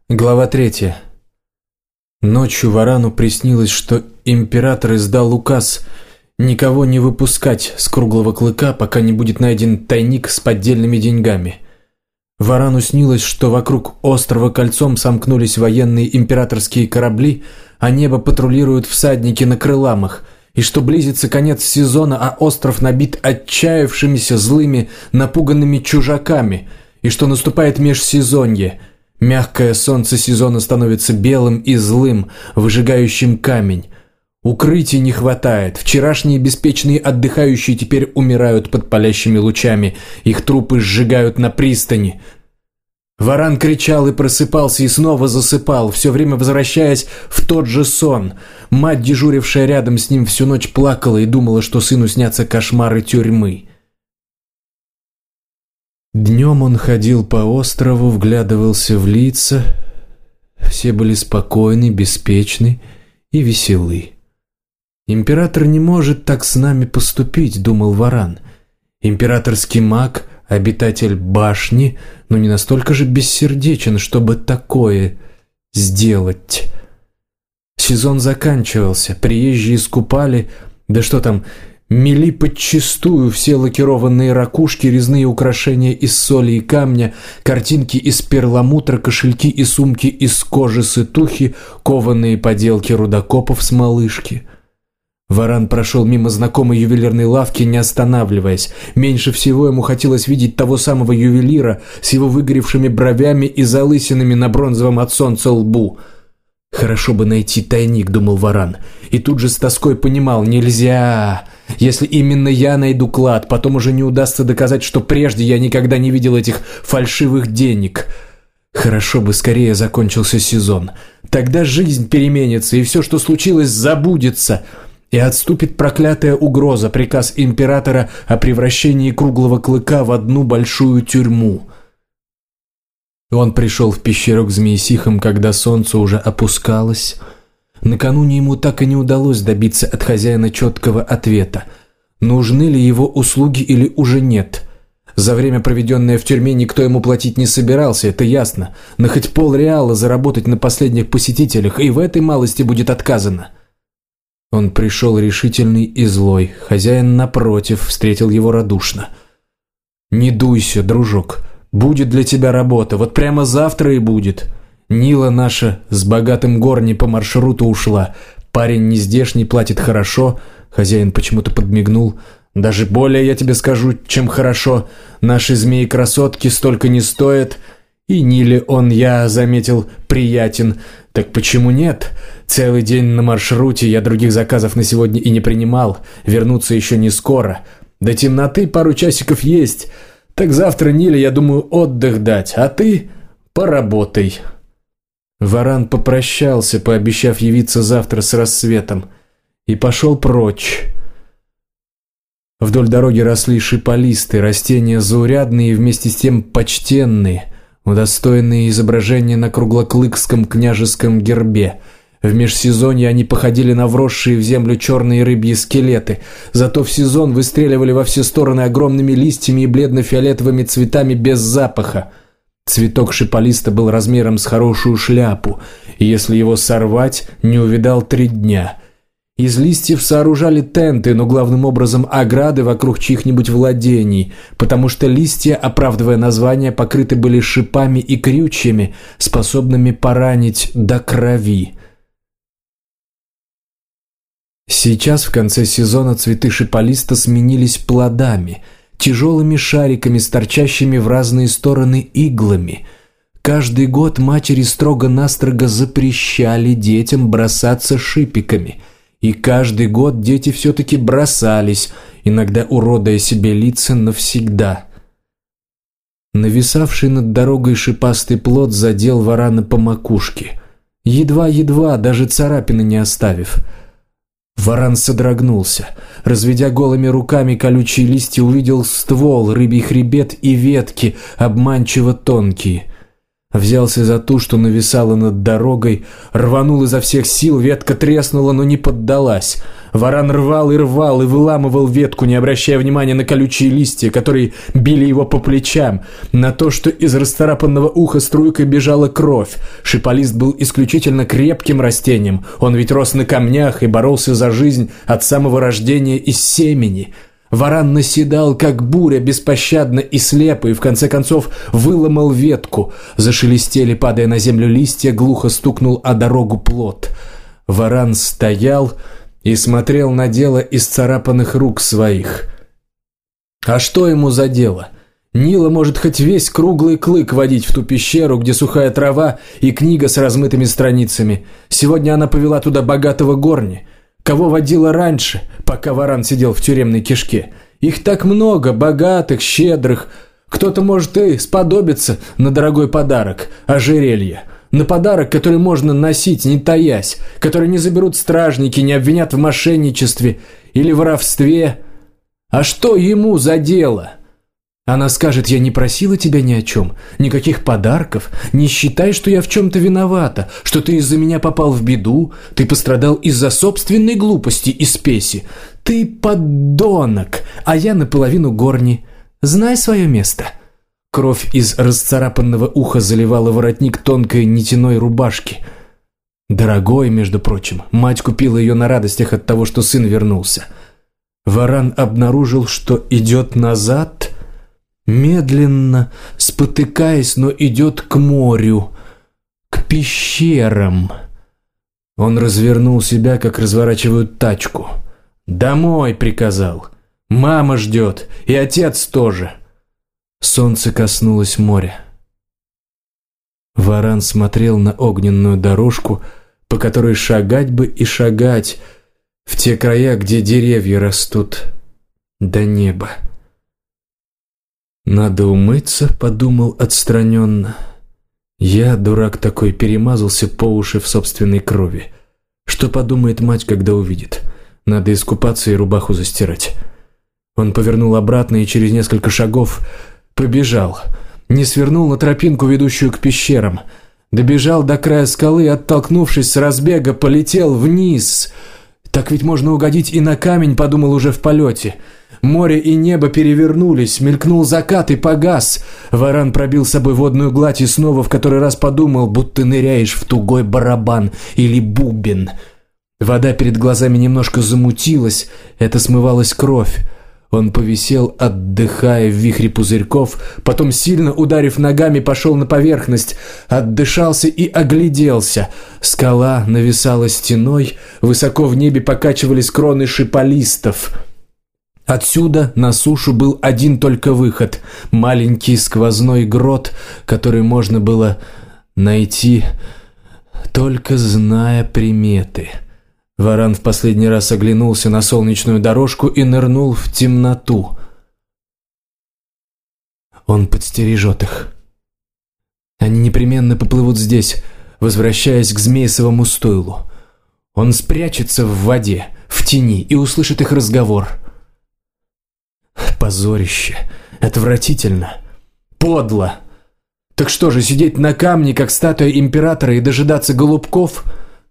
Глава 3. Ночью Варану приснилось, что император издал указ никого не выпускать с Круглого Клыка, пока не будет найден тайник с поддельными деньгами. Варану снилось, что вокруг острова кольцом сомкнулись военные императорские корабли, а небо патрулируют всадники на крыламах, и что близится конец сезона, а остров набит отчаявшимися злыми напуганными чужаками, и что наступает межсезонье. Мягкое солнце сезона становится белым и злым, выжигающим камень. Укрытий не хватает. Вчерашние беспечные отдыхающие теперь умирают под палящими лучами. Их трупы сжигают на пристани. Варан кричал и просыпался, и снова засыпал, все время возвращаясь в тот же сон. Мать, дежурившая рядом с ним, всю ночь плакала и думала, что сыну снятся кошмары тюрьмы. Днем он ходил по острову, вглядывался в лица. Все были спокойны, беспечны и веселы. «Император не может так с нами поступить», — думал Варан. «Императорский маг, обитатель башни, но не настолько же бессердечен, чтобы такое сделать». Сезон заканчивался, приезжие скупали, да что там, мели подчистую все лакированные ракушки, резные украшения из соли и камня, картинки из перламутра, кошельки и сумки из кожи сытухи, кованые поделки рудокопов с малышки. Варан прошел мимо знакомой ювелирной лавки, не останавливаясь. Меньше всего ему хотелось видеть того самого ювелира с его выгоревшими бровями и залысинами на бронзовом от солнца лбу. «Хорошо бы найти тайник», — думал Варан, и тут же с тоской понимал: нельзя. Если именно я найду клад, потом уже не удастся доказать, что прежде я никогда не видел этих фальшивых денег. Хорошо бы скорее закончился сезон. Тогда жизнь переменится, и все, что случилось, забудется, и отступит проклятая угроза, приказ императора о превращении Круглого Клыка в одну большую тюрьму. Он пришел в пещеру к змеисихам, когда солнце уже опускалось. Накануне ему так и не удалось добиться от хозяина четкого ответа, нужны ли его услуги или уже нет. За время, проведенное в тюрьме, никто ему платить не собирался, это ясно, но хоть полреала заработать на последних посетителях, и в этой малости будет отказано. Он пришел решительный и злой, хозяин, напротив, встретил его радушно. «Не дуйся, дружок, будет для тебя работа, вот прямо завтра и будет. Нила наша с богатым горни по маршруту ушла. Парень нездешний, платит хорошо». Хозяин почему-то подмигнул. «Даже более, я тебе скажу, чем хорошо. Наши змеи-красотки столько не стоят. И Ниле он, я заметил, приятен. Так почему нет? Целый день на маршруте, я других заказов на сегодня и не принимал. Вернуться еще не скоро. До темноты пару часиков есть. Так завтра Ниле, я думаю, отдых дать, а ты поработай». Варан попрощался, пообещав явиться завтра с рассветом, и пошел прочь. Вдоль дороги росли шиполисты, растения заурядные и вместе с тем почтенные, удостоенные изображения на круглоклыкском княжеском гербе. В межсезонье они походили на вросшие в землю черные рыбьи скелеты, зато в сезон выстреливали во все стороны огромными листьями и бледно-фиолетовыми цветами без запаха. Цветок шиполиста был размером с хорошую шляпу, и если его сорвать, не увидал 3 дня. Из листьев сооружали тенты, но главным образом ограды вокруг чьих-нибудь владений, потому что листья, оправдывая название, покрыты были шипами и крючьями, способными поранить до крови. Сейчас, в конце сезона, цветы шиполиста сменились плодами, тяжелыми шариками с торчащими в разные стороны иглами. Каждый год матери строго-настрого запрещали детям бросаться шипиками. И каждый год дети все-таки бросались, иногда уродуя себе лица навсегда. Нависавший над дорогой шипастый плод задел Варана по макушке. Едва-едва, даже царапины не оставив. Варан содрогнулся. Разведя голыми руками колючие листья, увидел ствол, рыбий хребет и ветки, обманчиво тонкие. Взялся за ту, что нависала над дорогой, рванул изо всех сил, ветка треснула, но не поддалась. Варан рвал и выламывал ветку, не обращая внимания на колючие листья, которые били его по плечам, на то, что из расцарапанного уха струйкой бежала кровь. Шиполист был исключительно крепким растением, он ведь рос на камнях и боролся за жизнь от самого рождения из семени. Варан наседал, как буря, беспощадно и слепо, и в конце концов выломал ветку. Зашелестели, падая на землю листья, глухо стукнул о дорогу плот. Варан стоял и смотрел на дело исцарапанных рук своих. А что ему за дело? Нила может хоть весь круглый клык водить в ту пещеру, где сухая трава и книга с размытыми страницами. Сегодня она повела туда богатого горни. Кого водила раньше, пока Варан сидел в тюремной кишке? Их так много, богатых, щедрых. Кто-то может и сподобиться на дорогой подарок, ожерелье. На подарок, который можно носить, не таясь, который не заберут стражники, не обвинят в мошенничестве или воровстве. А что ему за дело? Она скажет: я не просила тебя ни о чем, никаких подарков, не считай, что я в чем-то виновата, что ты из-за меня попал в беду, ты пострадал из-за собственной глупости и спеси. Ты подонок, а я наполовину горни. Знай свое место. Кровь из расцарапанного уха заливала воротник тонкой нитяной рубашки. Дорогой, между прочим, мать купила ее на радостях от того, что сын вернулся. Варан обнаружил, что идет назад, медленно, спотыкаясь, но идет к морю, к пещерам. Он развернул себя, как разворачивают тачку. «Домой!» — приказал. «Мама ждет, и отец тоже!» Солнце коснулось моря. Варан смотрел на огненную дорожку, по которой шагать бы и шагать, в те края, где деревья растут до неба. «Надо умыться», — подумал отстраненно. Я, дурак такой, перемазался по уши в собственной крови. Что подумает мать, когда увидит? Надо искупаться и рубаху застирать. Он повернул обратно и через несколько шагов побежал. Не свернул на тропинку, ведущую к пещерам. Добежал до края скалы и, оттолкнувшись с разбега, полетел вниз. Так ведь можно угодить и на камень, подумал уже в полете. Море и небо перевернулись, мелькнул закат и погас. Варан пробил с собой водную гладь и снова в который раз подумал, будто ныряешь в тугой барабан или бубен. Вода перед глазами немножко замутилась, это смывалась кровь. Он повисел, отдыхая в вихре пузырьков, потом, сильно ударив ногами, пошел на поверхность, отдышался и огляделся. Скала нависала стеной, высоко в небе покачивались кроны шиполистов. Отсюда на сушу был один только выход – маленький сквозной грот, который можно было найти, только зная приметы. Варан в последний раз оглянулся на солнечную дорожку и нырнул в темноту. Он подстережет их. Они непременно поплывут здесь, возвращаясь к Змеисовому стойлу. Он спрячется в воде, в тени, и услышит их разговор. Позорище, отвратительно, подло. Так что же, сидеть на камне, как статуя императора, и дожидаться голубков?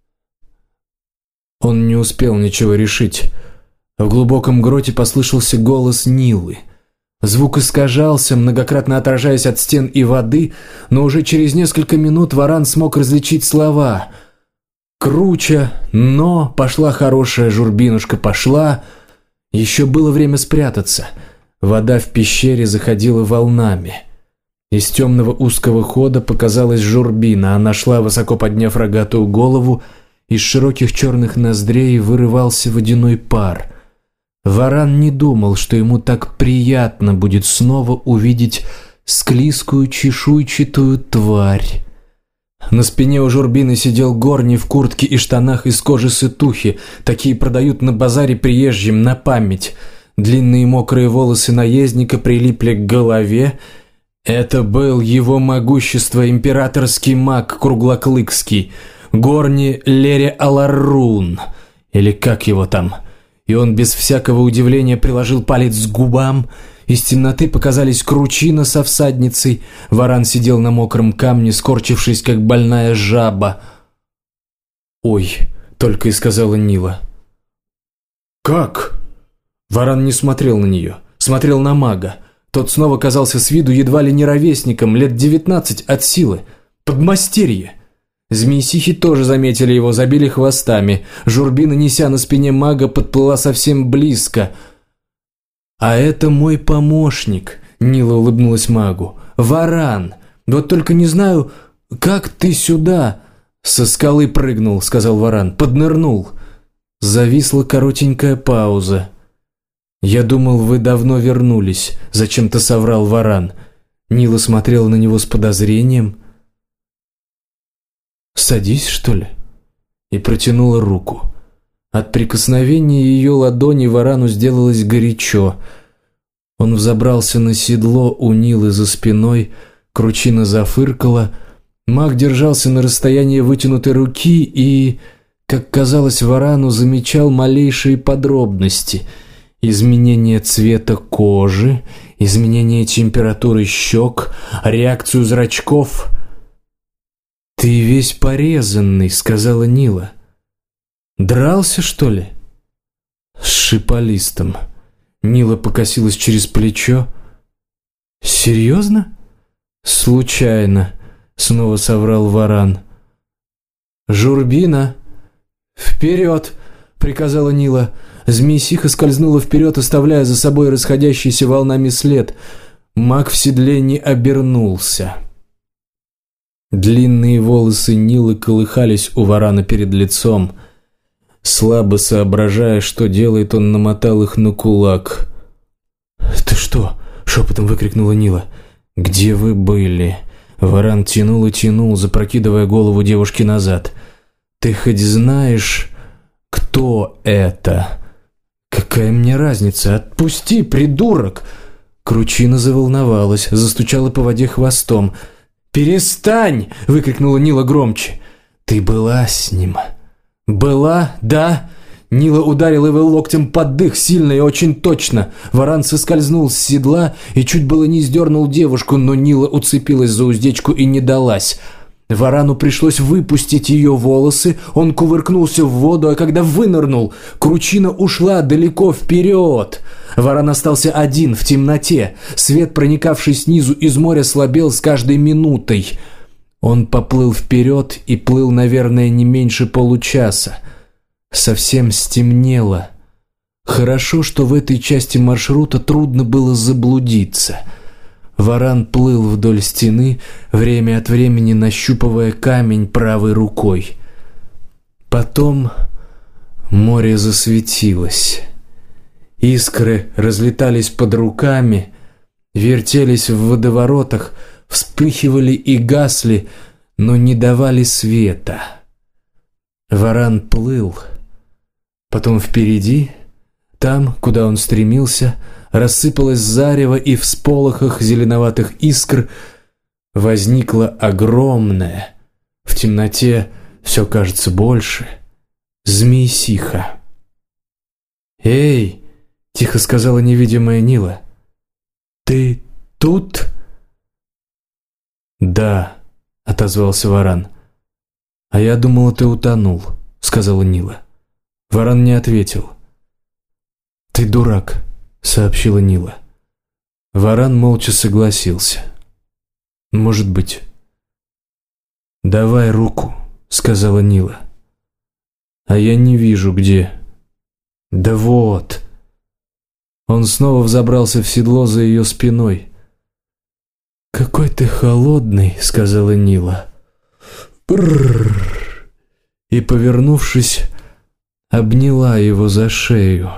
Он не успел ничего решить. В глубоком гроте послышался голос Нилы. Звук искажался, многократно отражаясь от стен и воды, но уже через несколько минут Варан смог различить слова. «Круче, но пошла хорошая журбинушка, пошла». Еще было время спрятаться. Вода в пещере заходила волнами. Из темного узкого хода показалась журбина. Она шла, высоко подняв рогатую голову. Из широких черных ноздрей вырывался водяной пар. Варан не думал, что ему так приятно будет снова увидеть склизкую чешуйчатую тварь. На спине у журбины сидел горни в куртке и штанах из кожи сытухи. Такие продают на базаре приезжим на память. Длинные мокрые волосы наездника прилипли к голове. Это был его могущество императорский маг Круглоклыкский, Горни Лере Аларрун, или как его там. И он без всякого удивления приложил палец к губам Из темноты показались Кручина со всадницей. Варан сидел на мокром камне, скорчившись, как больная жаба. «Ой», — только и сказала Нила. «Как?» Варан не смотрел на нее, смотрел на мага. Тот снова казался с виду едва ли не ровесником, лет 19 от силы. Подмастерье. Змеисихи тоже заметили его, забили хвостами. Журбина, неся на спине мага, подплыла совсем близко. «А это мой помощник», — Нила улыбнулась магу. «Варан. Вот только не знаю, как ты сюда...» «Со скалы прыгнул», — сказал Варан. «Поднырнул». Зависла коротенькая пауза. «Я думал, вы давно вернулись», — зачем-то соврал Варан. Нила смотрела на него с подозрением. «Садись, что ли?» И протянула руку. От прикосновения ее ладони Варану сделалось горячо. Он взобрался на седло у Нилы за спиной, Кручина зафыркала. Маг держался на расстоянии вытянутой руки и, как казалось Варану, замечал малейшие подробности. Изменение цвета кожи, изменение температуры щек, реакцию зрачков. «Ты весь порезанный», — сказала Нила. «Дрался, что ли?» «С шиполистом». Нила покосилась через плечо. «Серьезно?» «Случайно», — снова соврал Варан. «Журбина, вперед!» — приказала Нила. Змеисиха скользнула вперед, оставляя за собой расходящийся волнами след. Маг в седле не обернулся. Длинные волосы Нилы колыхались у Варана перед лицом. Слабо соображая, что делает, он намотал их на кулак. «Ты что?» — шепотом выкрикнула Нила. «Где вы были?» Варан тянул и тянул, запрокидывая голову девушки назад. «Ты хоть знаешь, кто это?» «Какая мне разница? Отпусти, придурок!» Кручина заволновалась, застучала по воде хвостом. «Перестань!» — выкрикнула Нила громче. «Ты была с ним?» «Была, да?» Нила ударила его локтем под дых, сильно и очень точно. Варан соскользнул с седла и чуть было не сдернул девушку, но Нила уцепилась за уздечку и не далась. Варану пришлось выпустить ее волосы, он кувыркнулся в воду, а когда вынырнул, Кручина ушла далеко вперед. Варан остался один в темноте. Свет, проникавший снизу из моря, слабел с каждой минутой. Он поплыл вперед и плыл, наверное, не меньше получаса. Совсем стемнело. Хорошо, что в этой части маршрута трудно было заблудиться. Варан плыл вдоль стены, время от времени нащупывая камень правой рукой. Потом море засветилось. Искры разлетались под руками, вертелись в водоворотах, вспыхивали и гасли, но не давали света. Варан плыл. Потом впереди, там, куда он стремился, рассыпалось зарево, и в всполохах зеленоватых искр возникла огромная, в темноте все кажется больше, змеисиха. «Эй!» — тихо сказала невидимая Нила. «Ты тут?» «Да», — отозвался Варан. «А я думала, ты утонул», — сказала Нила. Варан не ответил. «Ты дурак», — сообщила Нила. Варан молча согласился. «Может быть». «Давай руку», — сказала Нила. «А я не вижу, где». «Да вот». Он снова взобрался в седло за ее спиной. «Какой ты холодный», — сказала Нила. «Брррр». И, повернувшись, обняла его за шею.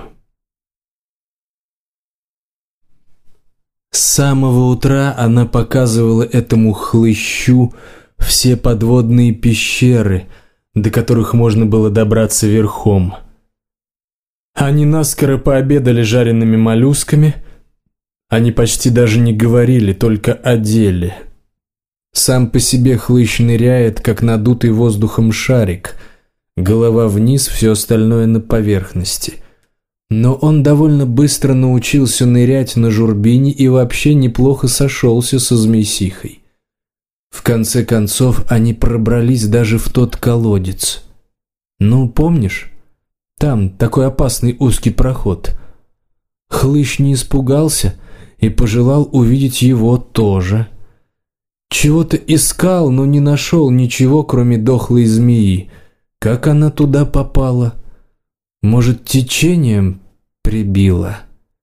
С самого утра она показывала этому хлыщу все подводные пещеры, до которых можно было добраться верхом. Они наскоро пообедали жареными моллюсками. Они почти даже не говорили, только о деле. Сам по себе хлыщ ныряет, как надутый воздухом шарик. Голова вниз, все остальное на поверхности. Но он довольно быстро научился нырять на журбине и вообще неплохо сошелся со змеисихой. В конце концов, они пробрались даже в тот колодец. Ну, помнишь? Там такой опасный узкий проход. Хлыщ не испугался и пожелал увидеть его тоже. Чего-то искал, но не нашел ничего, кроме дохлой змеи. Как она туда попала? Может, течением прибило?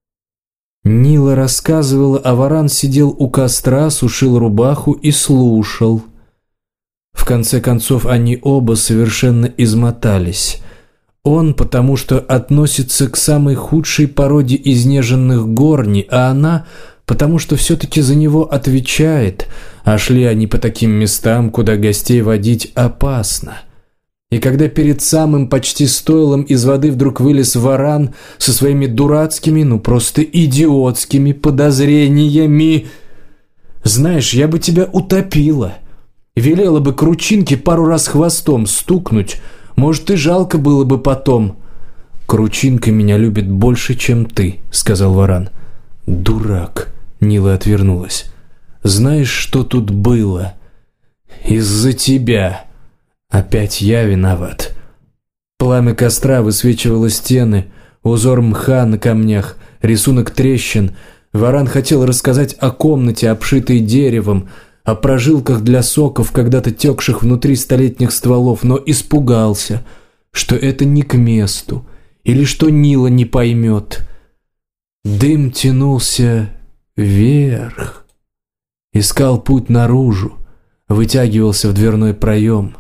Нила рассказывала, а Варан сидел у костра, сушил рубаху и слушал. В конце концов, они оба совершенно измотались. Он, потому что относится к самой худшей породе изнеженных горни, а она, потому что все-таки за него отвечает, а шли они по таким местам, куда гостей водить опасно. И когда перед самым почти стойлом из воды вдруг вылез Варан со своими дурацкими, ну просто идиотскими подозрениями: «Знаешь, я бы тебя утопила. Велела бы Кручинке пару раз хвостом стукнуть. Может, и жалко было бы потом». «Кручинка меня любит больше, чем ты», — сказал Варан. «Дурак», — Нила отвернулась. «Знаешь, что тут было? Из-за тебя. Опять я виноват». Пламя костра высвечивало стены, узор мха на камнях, рисунок трещин. Варан хотел рассказать о комнате, обшитой деревом, о прожилках для соков, когда-то текших внутри столетних стволов, но испугался, что это не к месту, или что Нила не поймет. Дым тянулся вверх, искал путь наружу, вытягивался в дверной проем.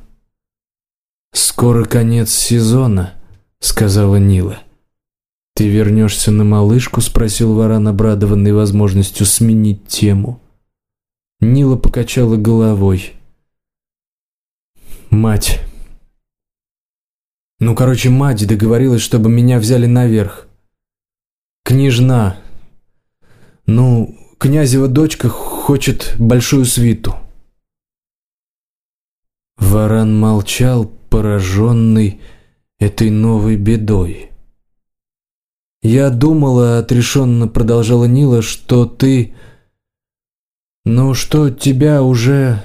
«Скоро конец сезона», — сказала Нила. «Ты вернешься на малышку?» — спросил Варан, обрадованный возможностью сменить тему. Нила покачала головой. «Мать. Мать договорилась, чтобы меня взяли наверх. Княжна. Князева дочка хочет большую свиту». Варан молчал, пораженный этой новой бедой. «Я думала, — отрешенно продолжала Нила, — что ты... что тебя уже...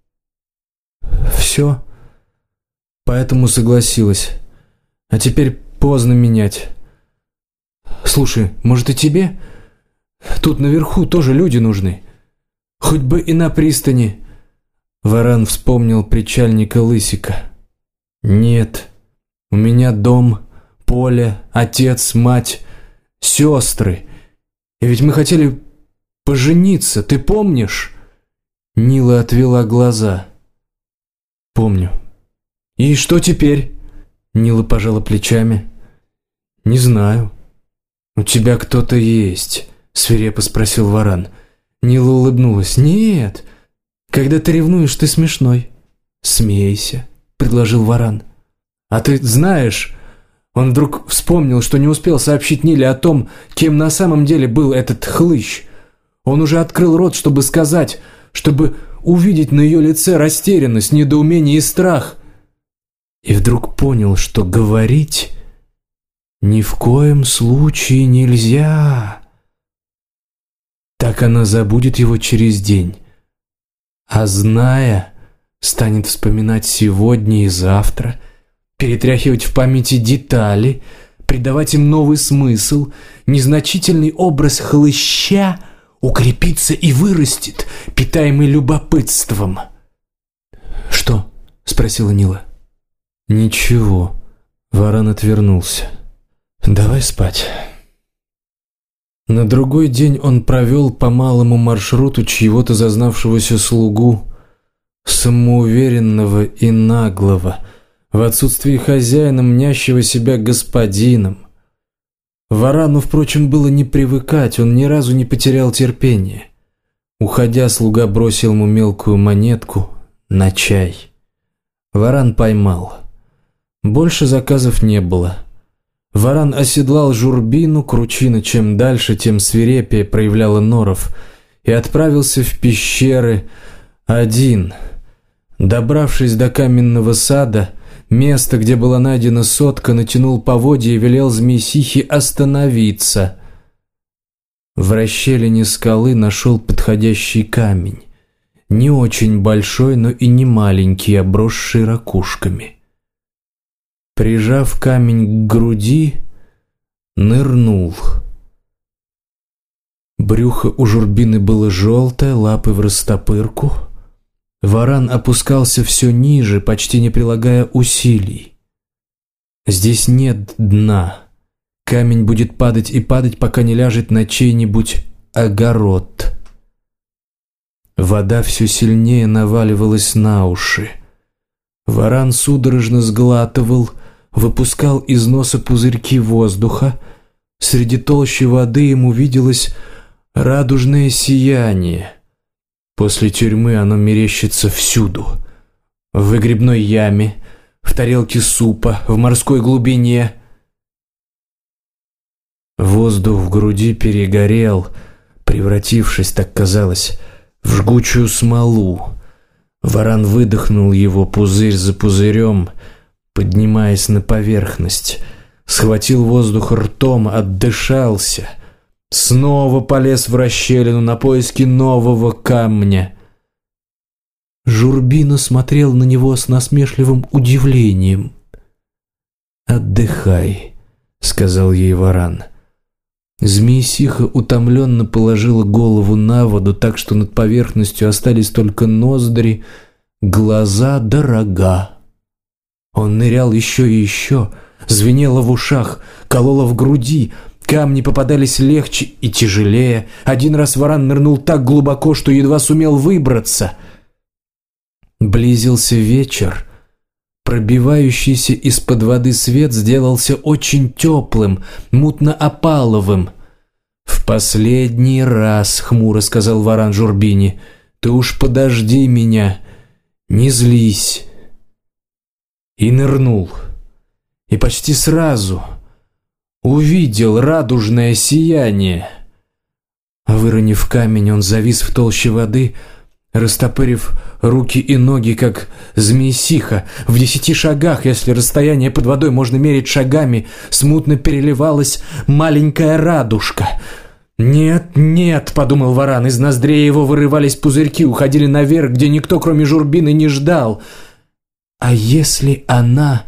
все. Поэтому согласилась. А теперь поздно менять. Слушай, может, и тебе? Тут наверху тоже люди нужны. Хоть бы и на пристани». Варан вспомнил причальника Лысика. «Нет, у меня дом, поле, отец, мать, сестры. И ведь мы хотели пожениться, ты помнишь?» Нила отвела глаза. «Помню». «И что теперь?» Нила пожала плечами. «Не знаю». «У тебя кто-то есть?» свирепо спросил Варан. Нила улыбнулась. «Нет, когда ты ревнуешь, ты смешной». «Смейся», — предложил Варан. «А ты знаешь...» Он вдруг вспомнил, что не успел сообщить Ниле о том, кем на самом деле был этот хлыщ. Он уже открыл рот, чтобы сказать, чтобы увидеть на ее лице растерянность, недоумение и страх. И вдруг понял, что говорить ни в коем случае нельзя. Так она забудет его через день. А зная, станет вспоминать сегодня и завтра, перетряхивать в памяти детали, придавать им новый смысл. Незначительный образ хлыща укрепится и вырастет, питаемый любопытством. «Что?» — спросила Нила. «Ничего». Варан отвернулся. «Давай спать». На другой день он провел по малому маршруту чьего-то зазнавшегося слугу, самоуверенного и наглого, в отсутствии хозяина, мнящего себя господином. Варану, впрочем, было не привыкать, он ни разу не потерял терпения. Уходя, слуга бросил ему мелкую монетку на чай. Варан поймал. Больше заказов не было. Варан оседлал журбину, Кручина чем дальше, тем свирепее проявляла норов, и отправился в пещеры один. Добравшись до каменного сада, место, где была найдена сотка, натянул поводья и велел Змеисихе остановиться. В расщелине скалы нашел подходящий камень. Не очень большой, но и не маленький, обросший ракушками. Прижав камень к груди, нырнул. Брюхо у Журбины было желтое, лапы в растопырку. Варан опускался все ниже, почти не прилагая усилий. Здесь нет дна. Камень будет падать и падать, пока не ляжет на чей-нибудь огород. Вода все сильнее наваливалась на уши. Варан судорожно сглатывал, выпускал из носа пузырьки воздуха. Среди толщи воды ему виделось радужное сияние. После тюрьмы оно мерещится всюду. В выгребной яме, в тарелке супа, в морской глубине. Воздух в груди перегорел, превратившись, так казалось, в жгучую смолу. Варан выдохнул его пузырь за пузырем, поднимаясь на поверхность. Схватил воздух ртом, отдышался. Снова полез в расщелину на поиски нового камня. Журбина смотрел на него с насмешливым удивлением. «Отдыхай», — сказал ей Варан. Змеисиха утомленно положила голову на воду, так что над поверхностью остались только ноздри, глаза да рога. Он нырял еще и еще, звенело в ушах, кололо в груди. Камни попадались легче и тяжелее. Один раз Варан нырнул так глубоко, что едва сумел выбраться. Близился вечер. Пробивающийся из-под воды свет сделался очень теплым, мутно-опаловым. «В последний раз», — хмуро сказал Варан Журбине, — «ты уж подожди меня, не злись». И нырнул. И почти сразу увидел радужное сияние. Выронив камень, он завис в толще воды, растопырив руки и ноги, как змеисиха. В 10 шагах, если расстояние под водой можно мерить шагами, смутно переливалась маленькая радужка. «Нет, нет», — подумал Варан, — из ноздрей его вырывались пузырьки, уходили наверх, где никто, кроме Журбины, не ждал. «А если она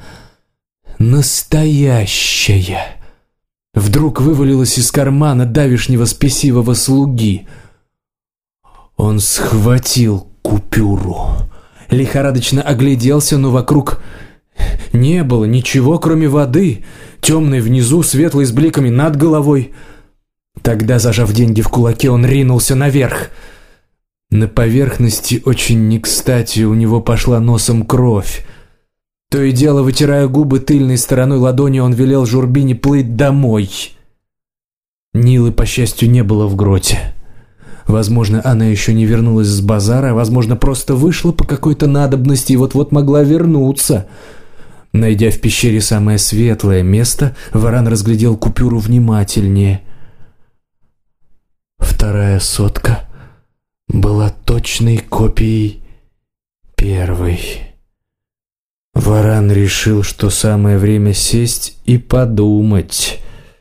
настоящая?» Вдруг вывалилась из кармана давишнего спесивого слуги. Он схватил купюру, лихорадочно огляделся, но вокруг не было ничего, кроме воды, темной внизу, светлой с бликами над головой. Тогда, зажав деньги в кулаке, он ринулся наверх. На поверхности очень не кстати у него пошла носом кровь. То и дело, вытирая губы тыльной стороной ладони, он велел Журбине плыть домой. Нилы, по счастью, не было в гроте. Возможно, она еще не вернулась с базара, а возможно, просто вышла по какой-то надобности и вот-вот могла вернуться. Найдя в пещере самое светлое место, Варан разглядел купюру внимательнее. 2-я сотка была точной копией первой. Варан решил, что самое время сесть и подумать.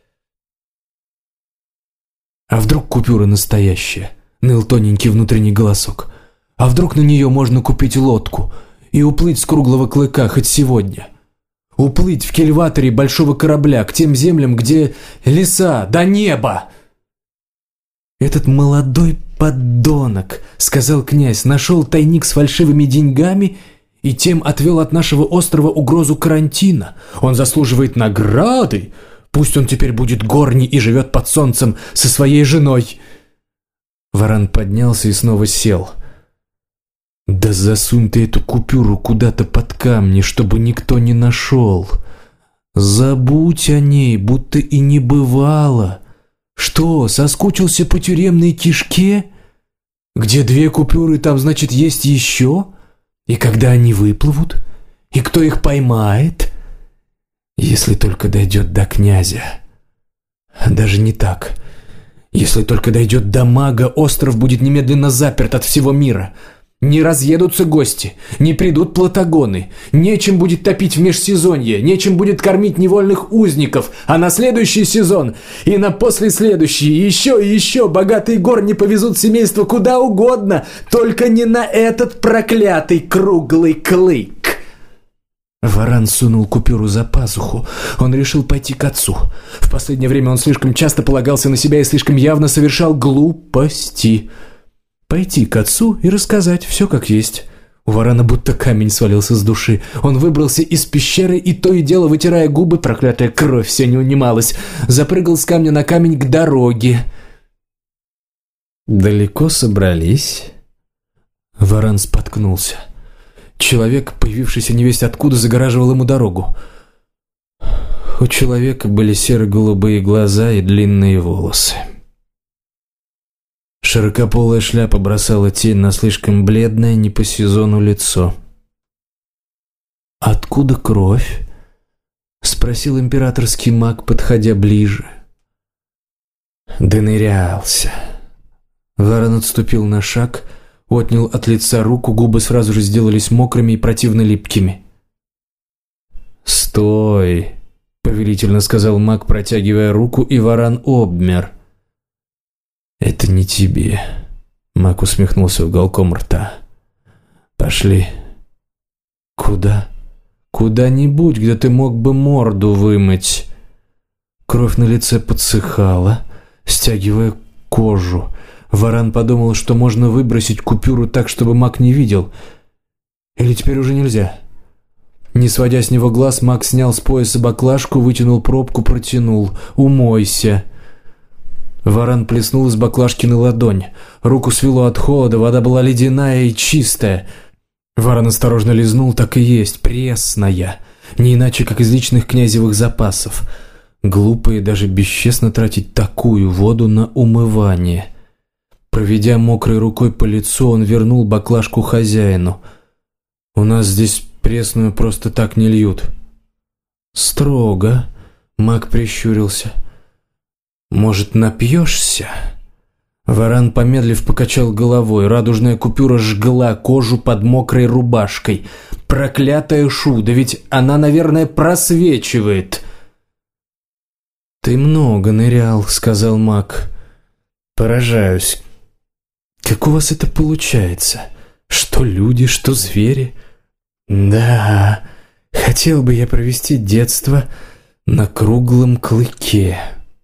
«А вдруг купюра настоящая?» — ныл тоненький внутренний голосок. «А вдруг на нее можно купить лодку и уплыть с круглого клыка хоть сегодня? Уплыть в кильваторе большого корабля к тем землям, где леса до неба?» «Этот молодой подонок, — сказал князь, — нашел тайник с фальшивыми деньгами и тем отвел от нашего острова угрозу карантина. Он заслуживает награды. Пусть он теперь будет горней и живет под солнцем со своей женой». Варан поднялся и снова сел. «Да засунь ты эту купюру куда-то под камни, чтобы никто не нашел. Забудь о ней, будто и не бывало. Что, соскучился по тюремной кишке? Где 2 купюры, там, значит, есть еще? И когда они выплывут? И кто их поймает? Если только дойдет до князя. Даже не так. Если только дойдет до мага, остров будет немедленно заперт от всего мира. Не разъедутся гости, не придут платагоны, нечем будет топить в межсезонье, нечем будет кормить невольных узников, а на следующий сезон и на послеследующий, и еще богатые горни повезут семейство куда угодно, только не на этот проклятый круглый клык. Варан сунул купюру за пазуху. Он решил пойти к отцу. В последнее время он слишком часто полагался на себя и слишком явно совершал глупости. Пойти к отцу и рассказать все как есть. У Варана будто камень свалился с души. Он выбрался из пещеры и то и дело, вытирая губы, проклятая кровь все не унималась, запрыгал с камня на камень к дороге. «Далеко собрались?» Варан споткнулся. Человек, появившийся невесть откуда, загораживал ему дорогу. У человека были серо-голубые глаза и длинные волосы. Широкополая шляпа бросала тень на слишком бледное, не по сезону лицо. «Откуда кровь?» — спросил императорский маг, подходя ближе. «Донырялся». Варан отступил на шаг, отнял от лица руку, губы сразу же сделались мокрыми и противно липкими. «Стой!» — повелительно сказал маг, протягивая руку, и Варан обмер. «Это не тебе», — маг усмехнулся уголком рта. «Пошли». «Куда?» «Куда-нибудь, где ты мог бы морду вымыть». Кровь на лице подсыхала, стягивая кожу. Варан подумал, что можно выбросить купюру так, чтобы маг не видел. Или теперь уже нельзя? Не сводя с него глаз, маг снял с пояса баклажку, вытянул пробку, протянул. «Умойся». Варан плеснул из баклажки на ладонь. Руку свело от холода, вода была ледяная и чистая. Варан осторожно лизнул, так и есть, пресная. Не иначе, как из личных князевых запасов. Глупо и даже бесчестно тратить такую воду на умывание. Проведя мокрой рукой по лицу, он вернул баклажку хозяину. «У нас здесь пресную просто так не льют». «Строго», — маг прищурился. «Может, напьешься?» Варан, помедлив, покачал головой. Радужная купюра жгла кожу под мокрой рубашкой. Проклятая Шу, да ведь она, наверное, просвечивает. «Ты много нырял», — сказал маг. «Поражаюсь. Как у вас это получается? Что люди, что звери?» «Да, хотел бы я провести детство на круглом клыке».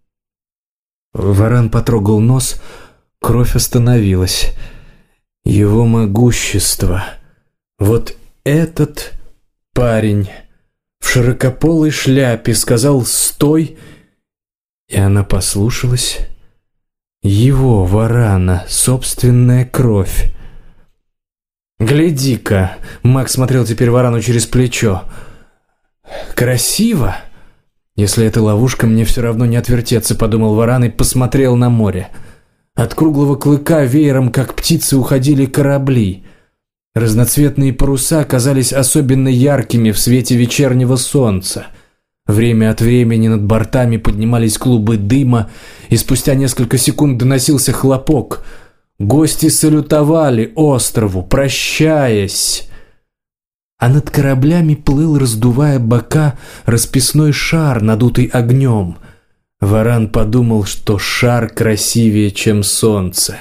Варан потрогал нос, кровь остановилась. Его могущество. Вот этот парень в широкополой шляпе сказал «стой», и она послушалась. Его, Варана, собственная кровь. «Гляди-ка!» — маг смотрел теперь Варану через плечо. «Красиво!» «Если это ловушка, мне все равно не отвертеться», — подумал Варан и посмотрел на море. От круглого клыка веером, как птицы, уходили корабли. Разноцветные паруса казались особенно яркими в свете вечернего солнца. Время от времени над бортами поднимались клубы дыма, и спустя несколько секунд доносился хлопок. Гости салютовали острову, прощаясь. А над кораблями плыл, раздувая бока, расписной шар, надутый огнем. Варан подумал, что шар красивее, чем солнце.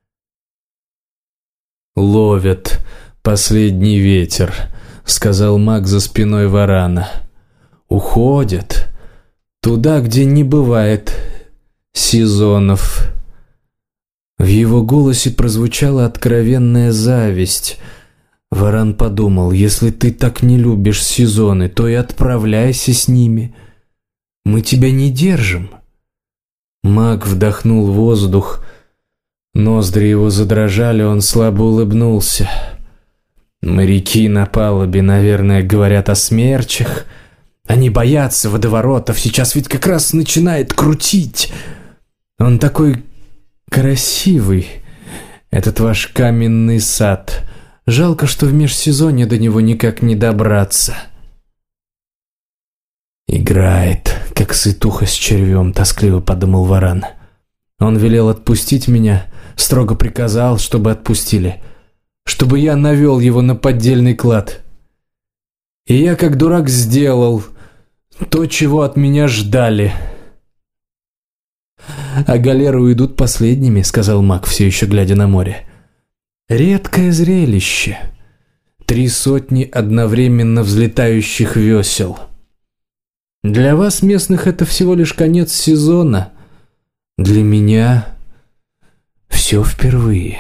«Ловят последний ветер», — сказал маг за спиной Варана. «Уходят туда, где не бывает сезонов». В его голосе прозвучала откровенная зависть. Варан подумал, если ты так не любишь сезоны, то и отправляйся с ними. Мы тебя не держим. Маг вдохнул воздух. Ноздри его задрожали, он слабо улыбнулся. Моряки на палубе, наверное, говорят о смерчах. Они боятся водоворотов, сейчас ведь как раз начинает крутить. Он такой красивый, этот ваш каменный сад. Жалко, что в межсезонье до него никак не добраться. «Играет, как сытуха с червем», — тоскливо подумал Варан. Он велел отпустить меня, строго приказал, чтобы отпустили. чтобы я навел его на поддельный клад. И я, как дурак, сделал то, чего от меня ждали. «А галеры уйдут последними», — сказал маг, все еще глядя на море. «Редкое зрелище. 300 одновременно взлетающих весел. Для вас, местных, это всего лишь конец сезона. Для меня все впервые».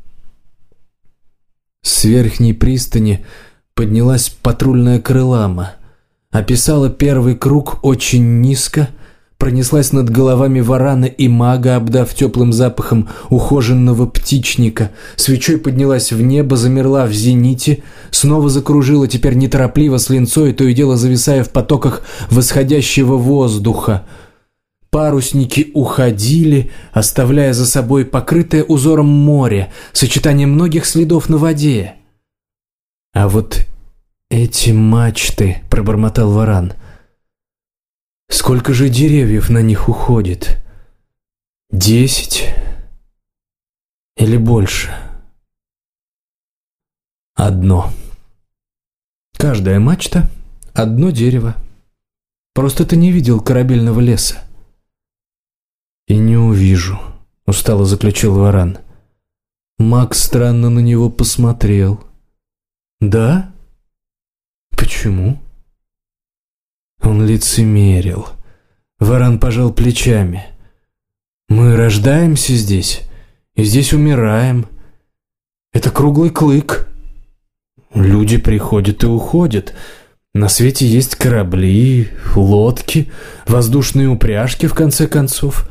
С верхней пристани поднялась патрульная крылама, описала первый круг очень низко, пронеслась над головами варана и мага, обдав теплым запахом ухоженного птичника, свечой поднялась в небо, замерла в зените, снова закружила, теперь неторопливо, с линцой, то и дело зависая в потоках восходящего воздуха. Парусники уходили, оставляя за собой покрытое узором море, сочетание многих следов на воде. «А вот эти мачты», — пробормотал варан, — «сколько же деревьев на них уходит? 10 или больше?» «Одно. Каждая мачта — одно дерево. Просто ты не видел корабельного леса». «И не увижу», — устало заключил варан. Маг странно на него посмотрел. «Да? Почему?» Он лицемерил. Варан пожал плечами. «Мы рождаемся здесь, и здесь умираем. Это круглый клык. Люди приходят и уходят. На свете есть корабли, лодки, воздушные упряжки, в конце концов».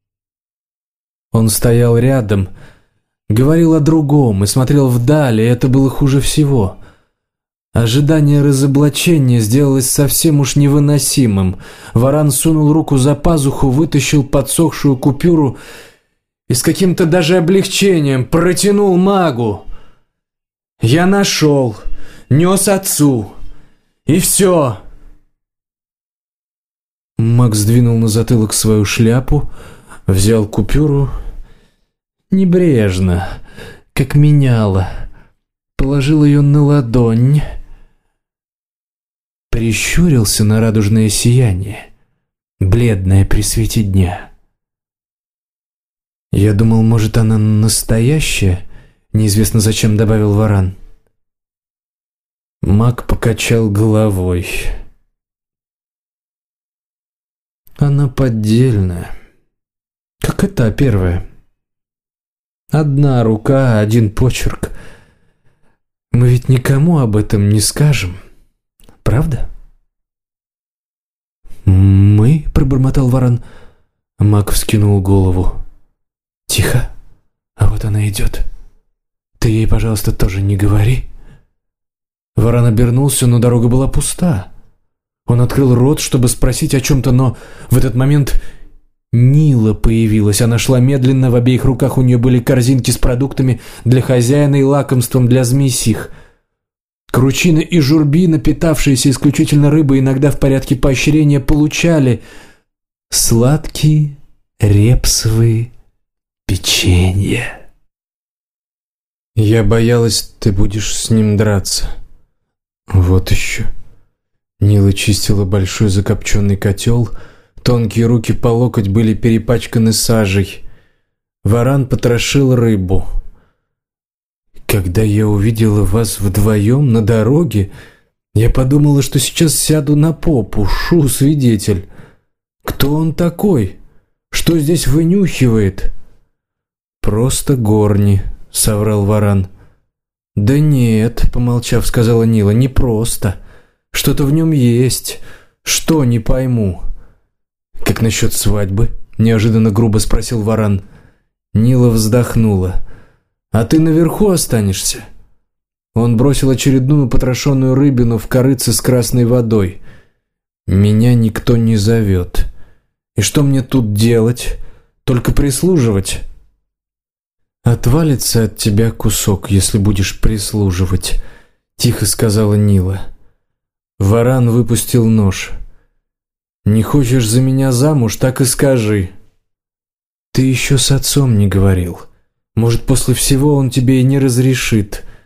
Он стоял рядом, говорил о другом и смотрел вдаль, и это было хуже всего. Ожидание разоблачения сделалось совсем уж невыносимым. Варан сунул руку за пазуху, вытащил подсохшую купюру и с каким-то даже облегчением протянул магу. «Я нашел, нес отцу, и все». Маг сдвинул на затылок свою шляпу, взял купюру небрежно, как меняла, положил ее на ладонь, прищурился на радужное сияние, бледное при свете дня. «Я думал, может, она настоящая?» — неизвестно зачем добавил варан. Маг покачал головой. «Она поддельная. Как и та первая. Одна рука, один почерк. Мы ведь никому об этом не скажем, правда?» «Мы?» — пробормотал варан. Маг вскинул голову. «Тихо, а вот она идет. Ты ей, пожалуйста, тоже не говори». Варан обернулся, но дорога была пуста. Он открыл рот, чтобы спросить о чем-то, но в этот момент Нила появилась. Она шла медленно, в обеих руках у нее были корзинки с продуктами для хозяина и лакомством для змей-сих. Кручина и журбина, питавшиеся исключительно рыбой, иногда в порядке поощрения, получали сладкие репсовые печенья. «Я боялась, ты будешь с ним драться». «Вот еще». Нила чистила большой закопченный котел. Тонкие руки по локоть были перепачканы сажей. Варан потрошил рыбу. «Когда я увидела вас вдвоем на дороге, я подумала, что сейчас сяду на попу. Шу, свидетель. Кто он такой? Что здесь вынюхивает?» «Просто горни», — соврал варан. «Да нет», — помолчав, сказала Нила, — «не просто. Что-то в нем есть. Что, не пойму». «Как насчет свадьбы?» — неожиданно грубо спросил варан. Нила вздохнула. «А ты наверху останешься?» Он бросил очередную потрошенную рыбину в корыце с красной водой. «Меня никто не зовет. И что мне тут делать? Только прислуживать?» «Отвалится от тебя кусок, если будешь прислуживать», — тихо сказала Нила. Варан выпустил нож. «Не хочешь за меня замуж, так и скажи». «Ты еще с отцом не говорил. Может, после всего он тебе и не разрешит.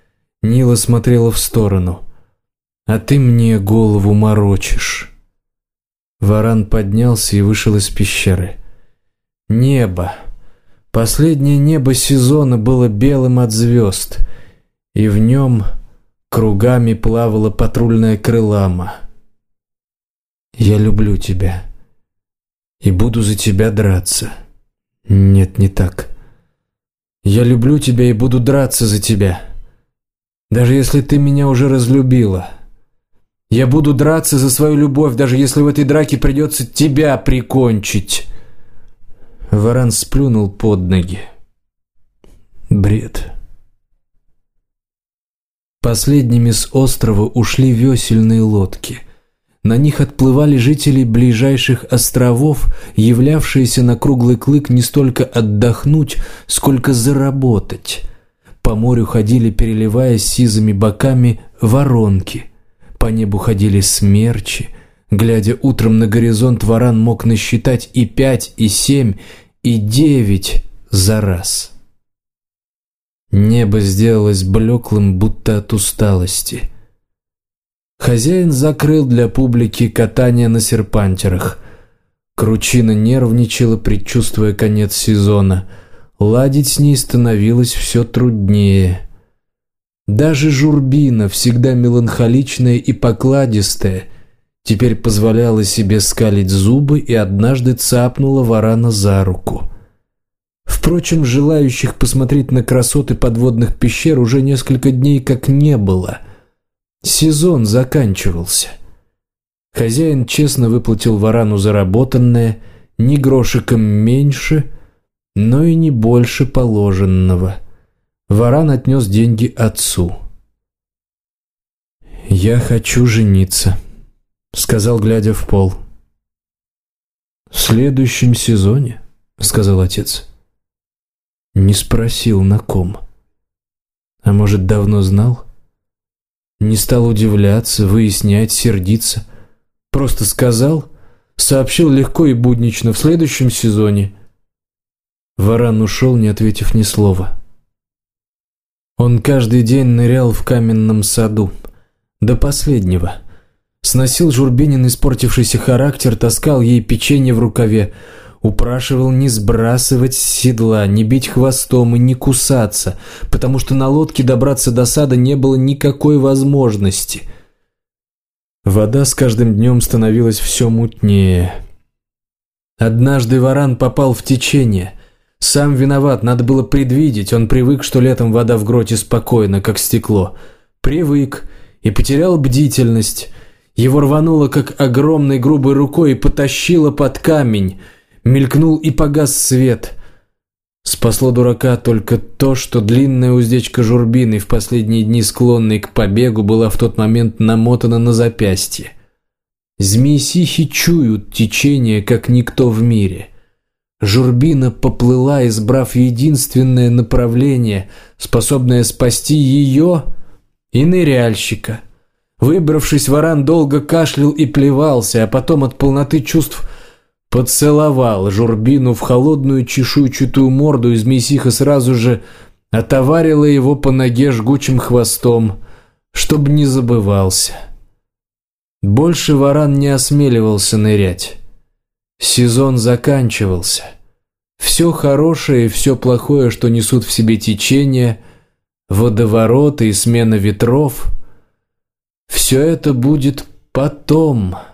Нила смотрела в сторону. «А ты мне голову морочишь». Варан поднялся и вышел из пещеры. Небо. Последнее небо сезона было белым от звезд, и в нем кругами плавала патрульная крылама. «Я люблю тебя и буду за тебя драться». «Нет, не так. Я люблю тебя и буду драться за тебя, даже если ты меня уже разлюбила. Я буду драться за свою любовь, даже если в этой драке придется тебя прикончить». Варан сплюнул под ноги. Бред. Последними с острова ушли весельные лодки. На них отплывали жители ближайших островов, являвшиеся на круглый клык не столько отдохнуть, сколько заработать. По морю ходили, переливаясь сизыми боками, воронки. По небу ходили смерчи. Глядя утром на горизонт, Варан мог насчитать и 5, и 7, и 9 за раз. Небо сделалось блеклым, будто от усталости. Хозяин закрыл для публики катание на серпантерах. Кручина нервничала, предчувствуя конец сезона. Ладить с ней становилось все труднее. Даже Журбина, всегда меланхоличная и покладистая, теперь позволяла себе скалить зубы и однажды цапнула Варана за руку. Впрочем, желающих посмотреть на красоты подводных пещер уже несколько дней как не было. Сезон заканчивался. Хозяин честно выплатил Варану заработанное, ни грошиком меньше, но и не больше положенного. Варан отнес деньги отцу. «Я хочу жениться», — сказал, глядя в пол. «В следующем сезоне», — сказал отец. Не спросил, на ком. А может, давно знал? Не стал удивляться, выяснять, сердиться. Просто сказал, сообщил легко и буднично: в следующем сезоне. Варан ушел, не ответив ни слова. Он каждый день нырял в каменном саду. До последнего. Сносил Журбинин испортившийся характер, таскал ей печенье в рукаве, упрашивал не сбрасывать с седла, не бить хвостом и не кусаться, потому что на лодке добраться до сада не было никакой возможности. Вода с каждым днем становилась все мутнее. Однажды Варан попал в течение. Сам виноват, надо было предвидеть. Он привык, что летом вода в гроте спокойна, как стекло. Привык и потерял бдительность. Его рвануло, как огромной грубой рукой, и потащило под камень. Мелькнул и погас свет. Спасло дурака только то, что длинная уздечка Журбины, в последние дни склонной к побегу, была в тот момент намотана на запястье. Змеи-сихи чуют течение, как никто в мире. Журбина поплыла, избрав единственное направление, способное спасти ее и ныряльщика. Выбравшись, Варан долго кашлял и плевался, а потом от полноты чувств поцеловал Журбину в холодную чешуйчатую морду, и змеисиха сразу же отоварила его по ноге жгучим хвостом, чтобы не забывался. Больше Варан не осмеливался нырять. Сезон заканчивался. Все хорошее и все плохое, что несут в себе течения, водовороты и смена ветров, все это будет потом.